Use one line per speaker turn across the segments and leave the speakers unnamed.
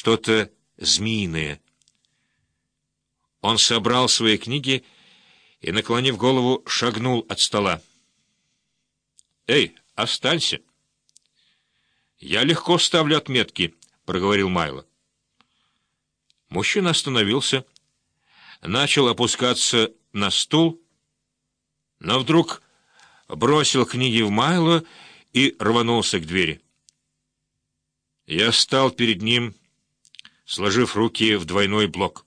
что-то змеиное. Он собрал свои книги и, наклонив голову, шагнул от стола. «Эй, останься!» «Я легко ставлю отметки», — проговорил Майло. Мужчина остановился, начал опускаться на стул, но вдруг бросил книги в Майло и рванулся к двери. Я стал перед ним, сложив руки в двойной блок.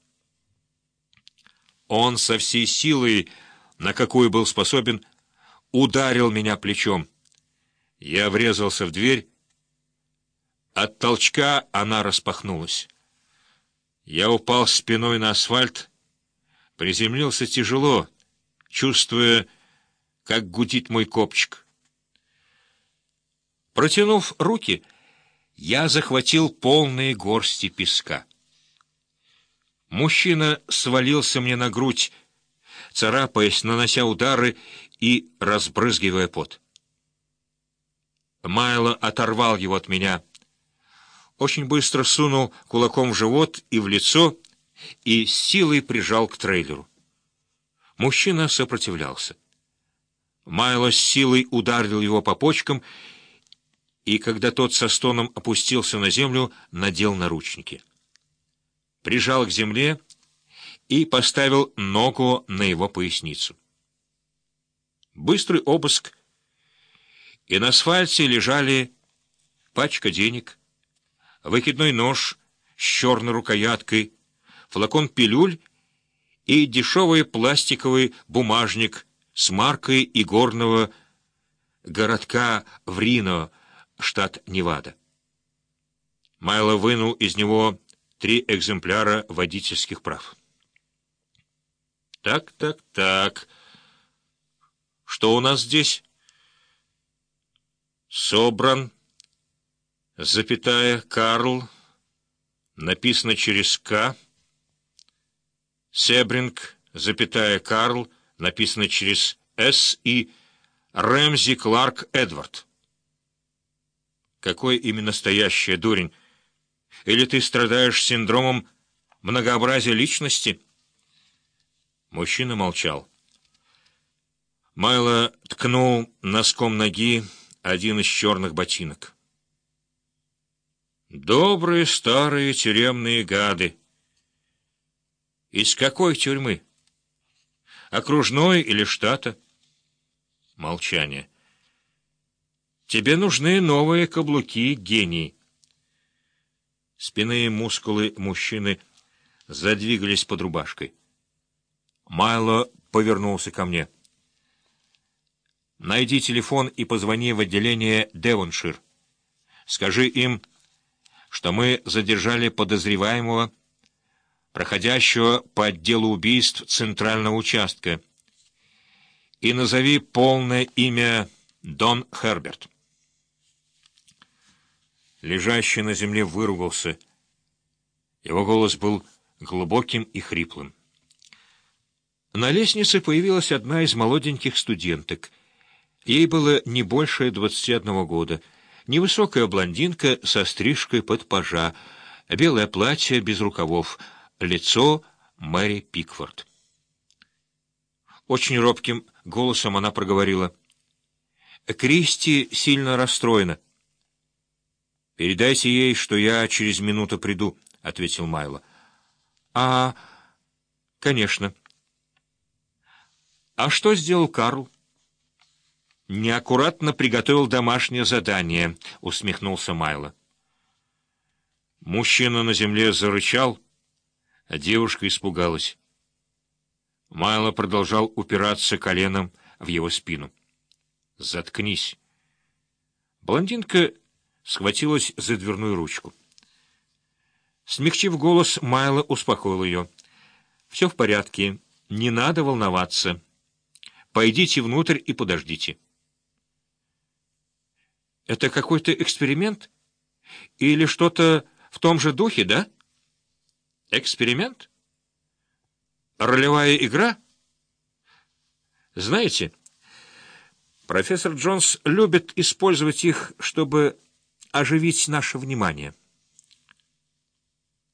Он со всей силой, на какую был способен, ударил меня плечом. Я врезался в дверь. От толчка она распахнулась. Я упал спиной на асфальт, приземлился тяжело, чувствуя, как гудит мой копчик. Протянув руки, я захватил полные горсти песка. Мужчина свалился мне на грудь, царапаясь, нанося удары и разбрызгивая пот. Майло оторвал его от меня, очень быстро сунул кулаком в живот и в лицо и с силой прижал к трейлеру. Мужчина сопротивлялся. Майло с силой ударил его по почкам, и, когда тот со стоном опустился на землю, надел наручники. Прижал к земле и поставил ногу на его поясницу. Быстрый обыск, и на асфальте лежали пачка денег, выкидной нож с черной рукояткой, флакон пилюль и дешевый пластиковый бумажник с маркой игорного городка в Рино, штат Невада. Майло вынул из него 3 экземпляра водительских прав. Так. Что у нас здесь? Собран, запятая, Карл, написано через «К». Себринг, запятая, Карл, написано через «С» и Рэмзи Кларк Эдвард. Какой именно настоящая, дурень? Или ты страдаешь синдромом многообразия личности? Мужчина молчал. Майло ткнул носком ноги один из черных ботинок. Добрые старые тюремные гады. Из какой тюрьмы? Окружной или штата? Молчание. Тебе нужны новые каблуки, гений. Спинные мускулы мужчины задвигались под рубашкой. Майло повернулся ко мне. Найди телефон и позвони в отделение Девоншир. Скажи им, что мы задержали подозреваемого, проходящего по отделу убийств Центрального участка, и назови полное имя Дон Херберт. Лежащий на земле выругался. Его голос был глубоким и хриплым. На лестнице появилась одна из молоденьких студенток. Ей было не больше 21 года. Невысокая блондинка со стрижкой под пажа, белое платье без рукавов, лицо Мэри Пикфорд. Очень робким голосом она проговорила: «Кристи сильно расстроена». «Передайте ей, что я через минуту приду», — ответил Майло. Конечно». «А что сделал Карл?» «Неаккуратно приготовил домашнее задание», — усмехнулся Майло. Мужчина на земле зарычал, а девушка испугалась. Майло продолжал упираться коленом в его спину. «Заткнись». Блондинка схватилась за дверную ручку. Смягчив голос, Майло успокоил ее. «Все в порядке, не надо волноваться. Пойдите внутрь и подождите». «Это какой-то эксперимент? Или что-то в том же духе, да?» «Эксперимент? Ролевая игра?» «Знаете, профессор Джонс любит использовать их, чтобы оживить наше внимание».